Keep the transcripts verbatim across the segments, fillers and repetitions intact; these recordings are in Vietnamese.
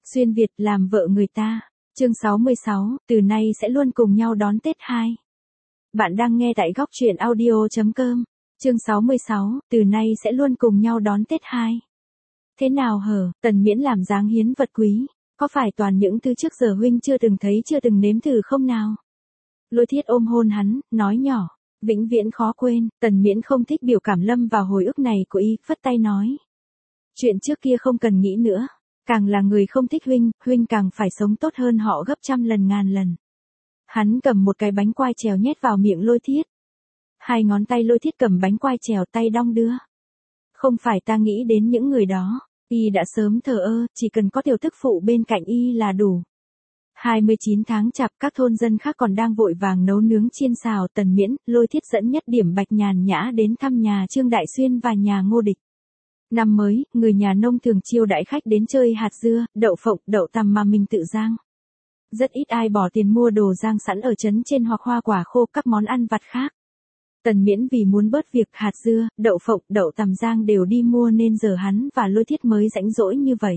Xuyên Việt làm vợ người ta. Chương sáu mươi sáu, từ nay sẽ luôn cùng nhau đón Tết hai. Bạn đang nghe tại góc truyện audio chấm com. Chương sáu mươi sáu, từ nay sẽ luôn cùng nhau đón Tết hai. Thế nào hở, Tần Miễn làm dáng hiến vật quý, có phải toàn những thứ trước giờ huynh chưa từng thấy chưa từng nếm thử không nào? Lôi Thiết ôm hôn hắn, nói nhỏ, vĩnh viễn khó quên. Tần Miễn không thích biểu cảm lâm vào hồi ức này của y, phất tay nói. Chuyện trước kia không cần nghĩ nữa. Càng là người không thích huynh, huynh càng phải sống tốt hơn họ gấp trăm lần ngàn lần. Hắn cầm một cái bánh quai trèo nhét vào miệng Lôi Thiết. Hai ngón tay Lôi Thiết cầm bánh quai trèo tay đong đưa. Không phải ta nghĩ đến những người đó, y đã sớm thờ ơ, chỉ cần có tiểu tức phụ bên cạnh y là đủ. hai mươi chín tháng chạp, các thôn dân khác còn đang vội vàng nấu nướng chiên xào. Tần Miễn, Lôi Thiết dẫn Nhất Điểm Bạch nhàn nhã đến thăm nhà Trương Đại Xuyên và nhà Ngô Địch. Năm mới, người nhà nông thường chiêu đãi khách đến chơi hạt dưa, đậu phộng, đậu tằm mà mình tự rang. Rất ít ai bỏ tiền mua đồ rang sẵn ở trấn trên hoặc hoa quả khô các món ăn vặt khác. Tần Miễn vì muốn bớt việc hạt dưa, đậu phộng, đậu tằm rang đều đi mua nên giờ hắn và Lôi Thiết mới rãnh rỗi như vậy.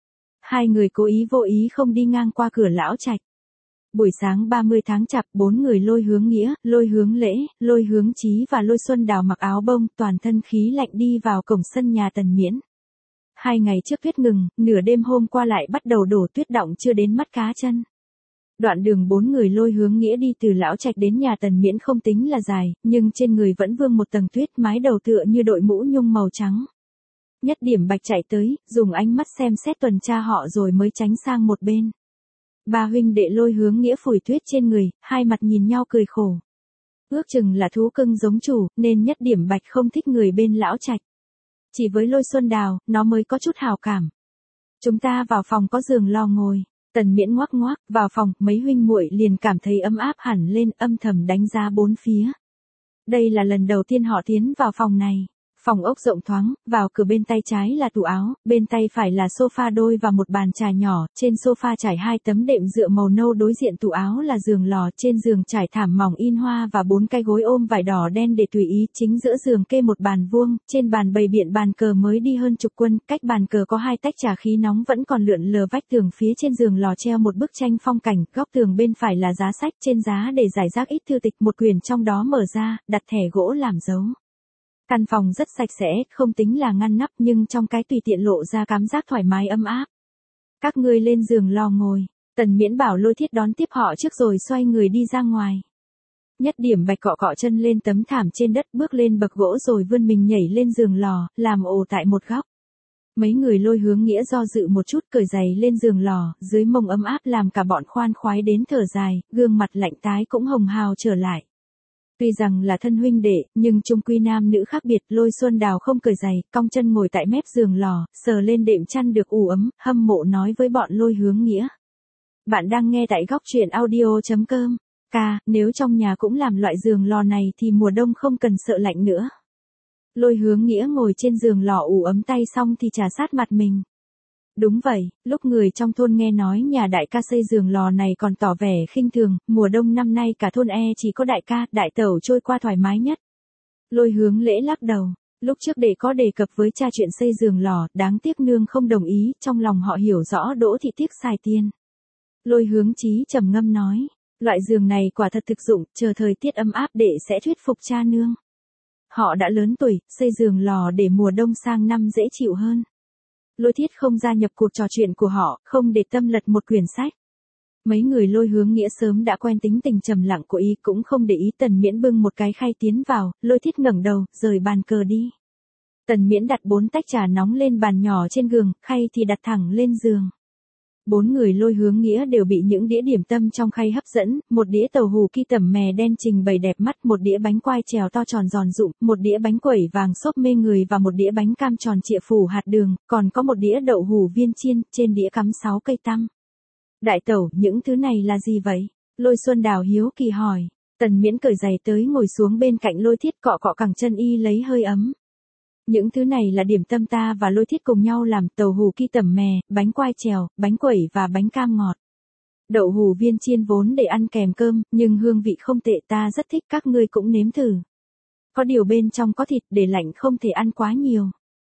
Hai người cố ý vô ý không đi ngang qua cửa lão trạch. Buổi sáng ba mươi tháng chạp, bốn người Lôi Hướng Nghĩa, Lôi Hướng Lễ, Lôi Hướng Chí và Lôi Xuân Đào mặc áo bông, toàn thân khí lạnh đi vào cổng sân nhà Tần Miễn. Hai ngày trước tuyết ngừng, nửa đêm hôm qua lại bắt đầu đổ tuyết đọng chưa đến mắt cá chân. Đoạn đường bốn người Lôi Hướng Nghĩa đi từ lão trạch đến nhà Tần Miễn không tính là dài, nhưng trên người vẫn vương một tầng tuyết, mái đầu tựa như đội mũ nhung màu trắng. Nhất Điểm Bạch chạy tới, dùng ánh mắt xem xét tuần tra họ rồi mới tránh sang một bên. Ba huynh đệ Lôi Hướng Nghĩa phủi tuyết trên người, hai mặt nhìn nhau cười khổ. Ước chừng là thú cưng giống chủ, nên Nhất Điểm Bạch không thích người bên lão trạch. Chỉ với Lôi Xuân Đào, nó mới có chút hào cảm. Chúng ta vào phòng có giường lo ngồi. Tần Miễn ngoác ngoác, vào phòng, mấy huynh muội liền cảm thấy ấm áp hẳn lên, âm thầm đánh giá bốn phía. Đây là lần đầu tiên họ tiến vào phòng này. Phòng ốc rộng thoáng, vào cửa bên tay trái là tủ áo, bên tay phải là sofa đôi và một bàn trà nhỏ, trên sofa trải hai tấm đệm dựa màu nâu, đối diện tủ áo là giường lò, trên giường trải thảm mỏng in hoa và bốn cái gối ôm vải đỏ đen để tùy ý, chính giữa giường kê một bàn vuông, trên bàn bày biện bàn cờ mới đi hơn chục quân, cách bàn cờ có hai tách trà khí nóng vẫn còn lượn lờ, vách tường phía trên giường lò treo một bức tranh phong cảnh, góc tường bên phải là giá sách, trên giá để giải rác ít thư tịch, một quyển trong đó mở ra, đặt thẻ gỗ làm dấu. Căn phòng rất sạch sẽ, không tính là ngăn nắp nhưng trong cái tùy tiện lộ ra cảm giác thoải mái ấm áp. Các ngươi lên giường lo ngồi. Tần Miễn bảo Lôi Thiết đón tiếp họ trước rồi xoay người đi ra ngoài. Nhất Điểm Bạch cọ cọ chân lên tấm thảm trên đất, bước lên bậc gỗ rồi vươn mình nhảy lên giường lò, làm ồ tại một góc. Mấy người Lôi Hướng Nghĩa do dự một chút, cởi giày lên giường lò, dưới mông ấm áp làm cả bọn khoan khoái đến thở dài, gương mặt lạnh tái cũng hồng hào trở lại. Tuy rằng là thân huynh đệ, nhưng chung quy nam nữ khác biệt. Lôi Xuân Đào không cởi giày, cong chân ngồi tại mép giường lò, sờ lên đệm chăn được ủ ấm, hâm mộ nói với bọn Lôi Hướng Nghĩa. Bạn đang nghe tại góc truyện audio chấm com. Ca, nếu trong nhà cũng làm loại giường lò này thì mùa đông không cần sợ lạnh nữa. Lôi Hướng Nghĩa ngồi trên giường lò ủ ấm tay xong thì trà sát mặt mình. Đúng vậy, lúc người trong thôn nghe nói nhà đại ca xây giường lò này còn tỏ vẻ khinh thường, mùa đông năm nay cả thôn e chỉ có đại ca, đại tẩu trôi qua thoải mái nhất. Lôi Hướng Lễ lắc đầu, lúc trước đệ có đề cập với cha chuyện xây giường lò, đáng tiếc nương không đồng ý, trong lòng họ hiểu rõ Đỗ thị tiếc xài tiền. Lôi Hướng Chí trầm ngâm nói, loại giường này quả thật thực dụng, chờ thời tiết ấm áp đệ sẽ thuyết phục cha nương. Họ đã lớn tuổi, xây giường lò để mùa đông sang năm dễ chịu hơn. Lôi Thiết không gia nhập cuộc trò chuyện của họ, không để tâm lật một quyển sách. Mấy người Lôi Hướng Nghĩa sớm đã quen tính tình trầm lặng của y, cũng không để ý. Tần Miễn bưng một cái khay tiến vào, Lôi Thiết ngẩng đầu, rời bàn cờ đi. Tần Miễn đặt bốn tách trà nóng lên bàn nhỏ trên giường, khay thì đặt thẳng lên giường. Bốn người Lôi Hướng Nghĩa đều bị những đĩa điểm tâm trong khay hấp dẫn, một đĩa tàu hù ki tẩm mè đen trình bày đẹp mắt, một đĩa bánh quai trèo to tròn giòn rụm, một đĩa bánh quẩy vàng xốp mê người và một đĩa bánh cam tròn trịa phủ hạt đường, còn có một đĩa đậu hù viên chiên, trên đĩa cắm sáu cây tăm. Đại tẩu, những thứ này là gì vậy? Lôi Xuân Đào hiếu kỳ hỏi. Tần Miễn cởi giày tới ngồi xuống bên cạnh Lôi Thiết, cọ cọ cẳng chân y lấy hơi ấm. Những thứ này là điểm tâm ta và Lôi Thiết cùng nhau làm, tàu hù ki tẩm mè, bánh quai trèo, bánh quẩy và bánh cam ngọt. Đậu hù viên chiên vốn để ăn kèm cơm, nhưng hương vị không tệ, ta rất thích, các ngươi cũng nếm thử. Có điều bên trong có thịt, để lạnh không thể ăn quá nhiều.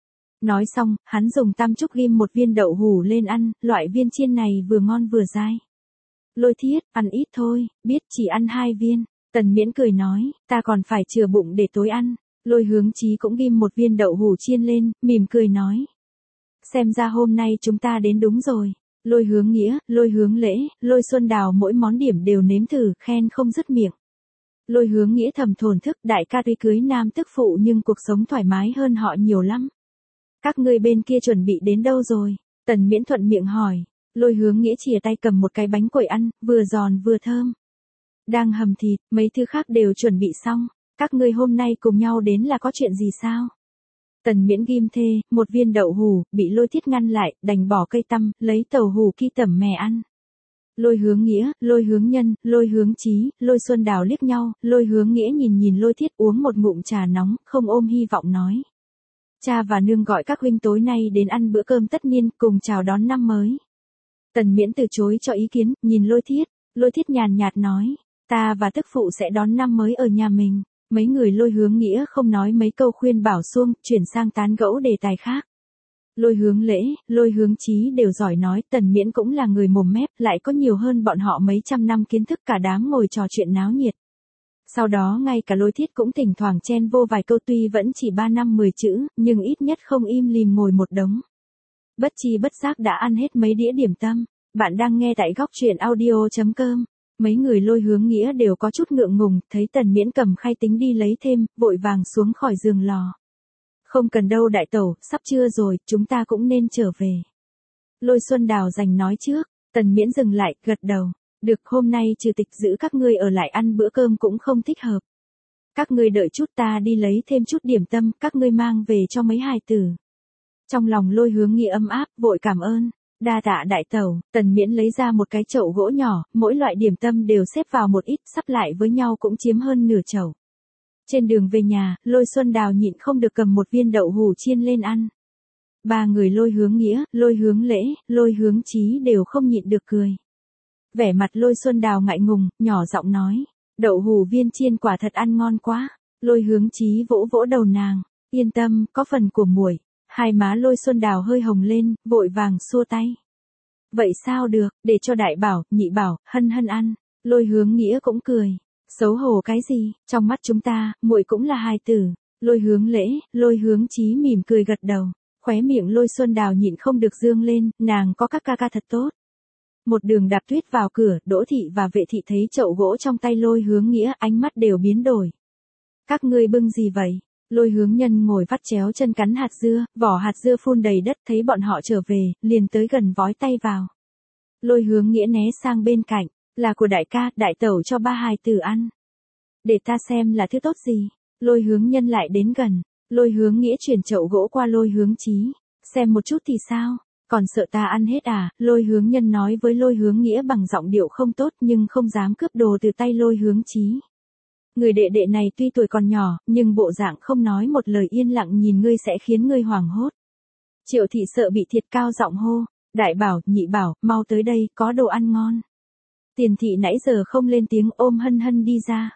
Nói xong, hắn dùng tam trúc ghim một viên đậu hủ lên ăn, loại viên chiên này vừa ngon vừa dai. Lôi Thiết, ăn ít thôi, biết chỉ ăn hai viên. Tần Miễn cười nói, ta còn phải chừa bụng để tối ăn. Lôi Hướng Chí cũng ghim một viên đậu hủ chiên lên, mỉm cười nói. Xem ra hôm nay chúng ta đến đúng rồi. Lôi Hướng Nghĩa, Lôi Hướng Lễ, Lôi Xuân Đào mỗi món điểm đều nếm thử, khen không dứt miệng. Lôi Hướng Nghĩa thầm thổn thức, đại ca tuy cưới nam tức phụ nhưng cuộc sống thoải mái hơn họ nhiều lắm. Các ngươi bên kia chuẩn bị đến đâu rồi? Tần Miễn thuận miệng hỏi. Lôi Hướng Nghĩa chìa tay cầm một cái bánh quẩy ăn, vừa giòn vừa thơm. Đang hầm thịt, mấy thứ khác đều chuẩn bị xong. Các ngươi hôm nay cùng nhau đến là có chuyện gì sao? Tần Miễn ghim thê, một viên đậu hủ, bị Lôi Thiết ngăn lại, đành bỏ cây tăm, lấy tàu hủ ki tẩm mè ăn. Lôi Hướng Nghĩa, Lôi Hướng Nhân, Lôi Hướng Chí, Lôi Xuân Đào liếc nhau, Lôi Hướng Nghĩa nhìn nhìn Lôi Thiết uống một ngụm trà nóng, không ôm hy vọng nói. Cha và nương gọi các huynh tối nay đến ăn bữa cơm tất niên, cùng chào đón năm mới. Tần Miễn từ chối cho ý kiến, nhìn Lôi Thiết, Lôi Thiết nhàn nhạt nói, ta và tức phụ sẽ đón năm mới ở nhà mình. Mấy người Lôi Hướng Nghĩa không nói mấy câu khuyên bảo xuông, chuyển sang tán gẫu đề tài khác. Lôi Hướng Lễ, Lôi Hướng Chí đều giỏi nói, Tần Miễn cũng là người mồm mép, lại có nhiều hơn bọn họ mấy trăm năm kiến thức, cả đám ngồi trò chuyện náo nhiệt. Sau đó ngay cả Lôi Thiết cũng thỉnh thoảng chen vô vài câu, tuy vẫn chỉ ba năm mười chữ, nhưng ít nhất không im lìm ngồi một đống. Bất chi bất giác đã ăn hết mấy đĩa điểm tâm. Bạn đang nghe tại góc truyện audio chấm com. Mấy người Lôi Hướng Nghĩa đều có chút ngượng ngùng, thấy Tần Miễn cầm khay tính đi lấy thêm, vội vàng xuống khỏi giường lò. Không cần đâu đại tẩu, sắp trưa rồi, chúng ta cũng nên trở về. Lôi Xuân Đào giành nói trước, Tần Miễn dừng lại, gật đầu. Được, hôm nay trừ tịch giữ các ngươi ở lại ăn bữa cơm cũng không thích hợp. Các ngươi đợi chút, ta đi lấy thêm chút điểm tâm, các ngươi mang về cho mấy hài tử. Trong lòng Lôi Hướng Nghĩa ấm áp, vội cảm ơn. Đa tạ đại tẩu. Tần Miễn lấy ra một cái chậu gỗ nhỏ, mỗi loại điểm tâm đều xếp vào một ít, sắp lại với nhau cũng chiếm hơn nửa chậu. Trên đường về nhà, Lôi Xuân Đào nhịn không được cầm một viên đậu hủ chiên lên ăn. Ba người Lôi Hướng Nghĩa, Lôi Hướng Lễ, Lôi Hướng Chí đều không nhịn được cười. Vẻ mặt Lôi Xuân Đào ngại ngùng, nhỏ giọng nói, đậu hủ viên chiên quả thật ăn ngon quá. Lôi Hướng Chí vỗ vỗ đầu nàng, yên tâm, có phần của muội. Hai má Lôi Xuân Đào hơi hồng lên, vội vàng xua tay. Vậy sao được, để cho đại bảo, nhị bảo, hân hân ăn. Lôi Hướng Nghĩa cũng cười. Xấu hổ cái gì, trong mắt chúng ta, muội cũng là hài tử. Lôi Hướng Lễ, Lôi Hướng Chí mỉm cười gật đầu. Khóe miệng Lôi Xuân Đào nhịn không được dương lên, nàng có các ca ca thật tốt. Một đường đạp tuyết vào cửa, Đỗ Thị và Vệ Thị thấy chậu gỗ trong tay Lôi Hướng Nghĩa, ánh mắt đều biến đổi. Các ngươi bưng gì vậy? Lôi Hướng Nhân ngồi vắt chéo chân cắn hạt dưa, vỏ hạt dưa phun đầy đất, thấy bọn họ trở về, liền tới gần vói tay vào. Lôi Hướng Nghĩa né sang bên cạnh, là của đại ca, đại tẩu cho ba hài tử ăn. Để ta xem là thứ tốt gì. Lôi Hướng Nhân lại đến gần, Lôi Hướng Nghĩa chuyển chậu gỗ qua Lôi Hướng Chí, xem một chút thì sao, còn sợ ta ăn hết à? Lôi Hướng Nhân nói với Lôi Hướng Nghĩa bằng giọng điệu không tốt nhưng không dám cướp đồ từ tay Lôi Hướng Chí. Người đệ đệ này tuy tuổi còn nhỏ, nhưng bộ dạng không nói một lời, yên lặng nhìn ngươi sẽ khiến ngươi hoảng hốt. Triệu Thị sợ bị thiệt, cao giọng hô, đại bảo, nhị bảo, mau tới đây, có đồ ăn ngon. Tiền Thị nãy giờ không lên tiếng, ôm Hân Hân đi ra.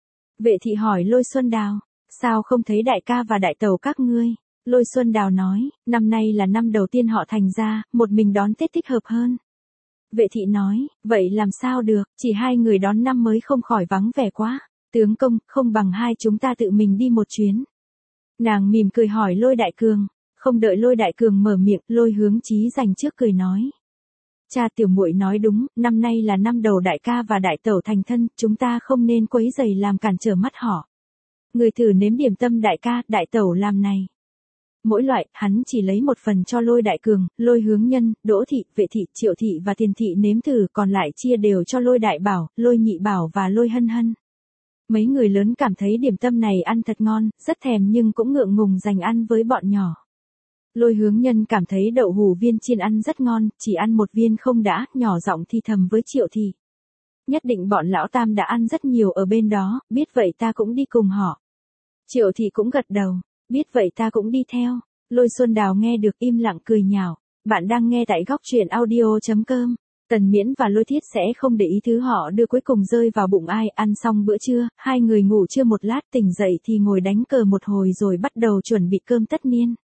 Vệ Thị hỏi Lôi Xuân Đào, sao không thấy đại ca và đại tẩu các ngươi? Lôi Xuân Đào nói, năm nay là năm đầu tiên họ thành ra, một mình đón Tết thích hợp hơn. Vệ Thị nói, vậy làm sao được, chỉ hai người đón năm mới không khỏi vắng vẻ quá. Tướng công, không bằng hai chúng ta tự mình đi một chuyến. Nàng mỉm cười hỏi Lôi Đại Cường, không đợi Lôi Đại Cường mở miệng, Lôi Hướng Chí dành trước cười nói. Cha tiểu muội nói đúng, năm nay là năm đầu đại ca và đại tẩu thành thân, chúng ta không nên quấy rầy làm cản trở mắt họ. Người thử nếm điểm tâm đại ca, đại tẩu làm này. Mỗi loại, hắn chỉ lấy một phần cho Lôi Đại Cường, Lôi Hướng Nhân, Đỗ Thị, Vệ Thị, Triệu Thị và Tiền Thị nếm thử, còn lại chia đều cho Lôi Đại Bảo, Lôi Nhị Bảo và Lôi Hân Hân. Mấy người lớn cảm thấy điểm tâm này ăn thật ngon, rất thèm nhưng cũng ngượng ngùng dành ăn với bọn nhỏ. Lôi Hướng Nhân cảm thấy đậu hủ viên chiên ăn rất ngon, chỉ ăn một viên không đã, nhỏ giọng thì thầm với Triệu Thị. Nhất định bọn lão tam đã ăn rất nhiều ở bên đó, biết vậy ta cũng đi cùng họ. Triệu Thị cũng gật đầu, biết vậy ta cũng đi theo. Lôi Xuân Đào nghe được im lặng cười nhạo. Bạn đang nghe tại góc truyện audio chấm com. Tần Miễn và Lôi Thiết sẽ không để ý thứ họ đưa cuối cùng rơi vào bụng ai. Ăn xong bữa trưa, hai người ngủ trưa một lát, tỉnh dậy thì ngồi đánh cờ một hồi rồi bắt đầu chuẩn bị cơm tất niên.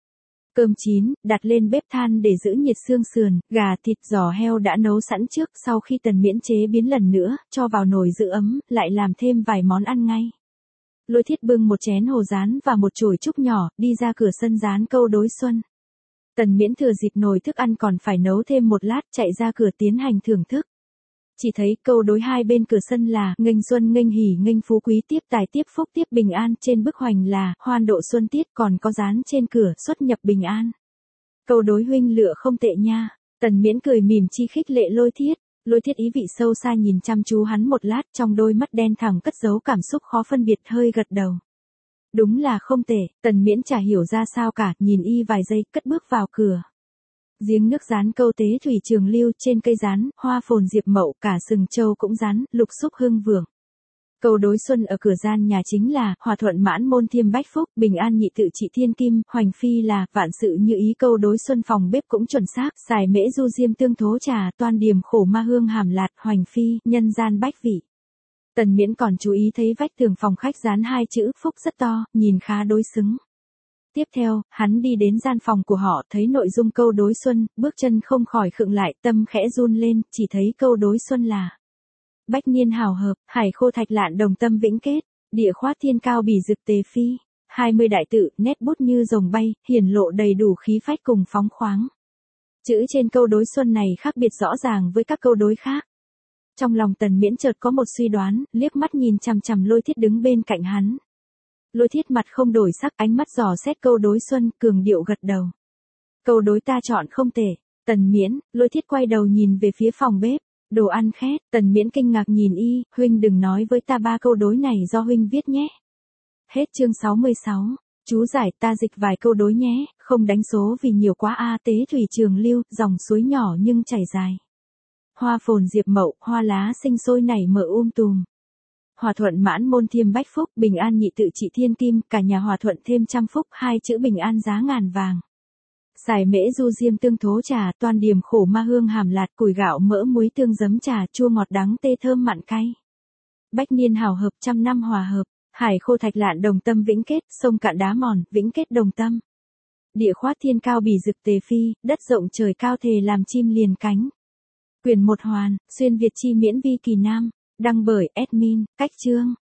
Cơm chín, đặt lên bếp than để giữ nhiệt xương sườn, gà, thịt, giò heo đã nấu sẵn trước, sau khi Tần Miễn chế biến lần nữa, cho vào nồi giữ ấm, lại làm thêm vài món ăn ngay. Lôi Thiết bưng một chén hồ rán và một chổi trúc nhỏ, đi ra cửa sân dán câu đối xuân. Tần Miễn thừa dịp nồi thức ăn còn phải nấu thêm một lát, chạy ra cửa tiến hành thưởng thức. Chỉ thấy câu đối hai bên cửa sân là nghênh xuân nghênh hỷ nghênh phú quý tiếp tài tiếp phúc tiếp bình an, trên bức hoành là hoan độ xuân tiết, còn có dán trên cửa xuất nhập bình an. Câu đối huynh lựa không tệ nha. Tần Miễn cười mỉm chi khích lệ Lôi Thiết. Lôi Thiết ý vị sâu xa nhìn chăm chú hắn một lát, trong đôi mắt đen thẳm cất giấu cảm xúc khó phân biệt, hơi gật đầu. Đúng là không tệ. Tần Miễn chả hiểu ra sao cả, nhìn y vài giây, cất bước vào cửa. Giếng nước rán câu tế thủy trường lưu, trên cây rán, hoa phồn diệp mậu, cả sừng châu cũng rán, lục xúc hương vượng. Câu đối xuân ở cửa gian nhà chính là hòa thuận mãn môn thiêm bách phúc, bình an nhị tự trị thiên kim, hoành phi là vạn sự như ý. Câu đối xuân phòng bếp cũng chuẩn xác, xài mễ du diêm tương thố trà, toan điềm khổ ma hương hàm lạt, hoành phi, nhân gian bách vị. Tần Miễn còn chú ý thấy vách tường phòng khách dán hai chữ phúc rất to, nhìn khá đối xứng. Tiếp theo, hắn đi đến gian phòng của họ, thấy nội dung câu đối xuân, bước chân không khỏi khựng lại, tâm khẽ run lên, chỉ thấy câu đối xuân là bách niên hào hợp, hải khô thạch lạn đồng tâm vĩnh kết, địa khoát thiên cao bỉ dực tề phi, hai mươi đại tự, nét bút như rồng bay, hiển lộ đầy đủ khí phách cùng phóng khoáng. Chữ trên câu đối xuân này khác biệt rõ ràng với các câu đối khác. Trong lòng Tần Miễn chợt có một suy đoán, liếc mắt nhìn chằm chằm Lôi Thiết đứng bên cạnh hắn. Lôi Thiết mặt không đổi sắc, ánh mắt dò xét câu đối xuân, cường điệu gật đầu. Câu đối ta chọn không tệ. Tần Miễn, Lôi Thiết quay đầu nhìn về phía phòng bếp. Đồ ăn khét. Tần Miễn kinh ngạc nhìn y, huynh đừng nói với ta ba câu đối này do huynh viết nhé. Hết chương sáu mươi sáu. Chú giải, ta dịch vài câu đối nhé, không đánh số vì nhiều quá a. Tế thủy trường lưu, dòng suối nhỏ nhưng chảy dài. Hoa phồn diệp mậu, hoa lá sinh sôi nảy mở um tùm. Hòa thuận mãn môn thiêm bách phúc, bình an nhị tự trị thiên kim, cả nhà hòa thuận thêm trăm phúc, hai chữ bình an giá ngàn vàng. Xài mễ du diêm tương thố trà, toan điềm khổ ma hương hàm lạt, củi gạo mỡ muối tương giấm trà, chua ngọt đắng tê thơm mặn cay. Bách niên hào hợp, trăm năm hòa hợp, hải khô thạch lạn đồng tâm vĩnh kết, sông cạn đá mòn, vĩnh kết đồng tâm. Địa khoát thiên cao bỉ dực tề phi, đất rộng trời cao thề làm chim liền cánh. Quyển một hoàn, xuyên Việt chi miễn vi kỳ nam, đăng bởi admin, cách chương.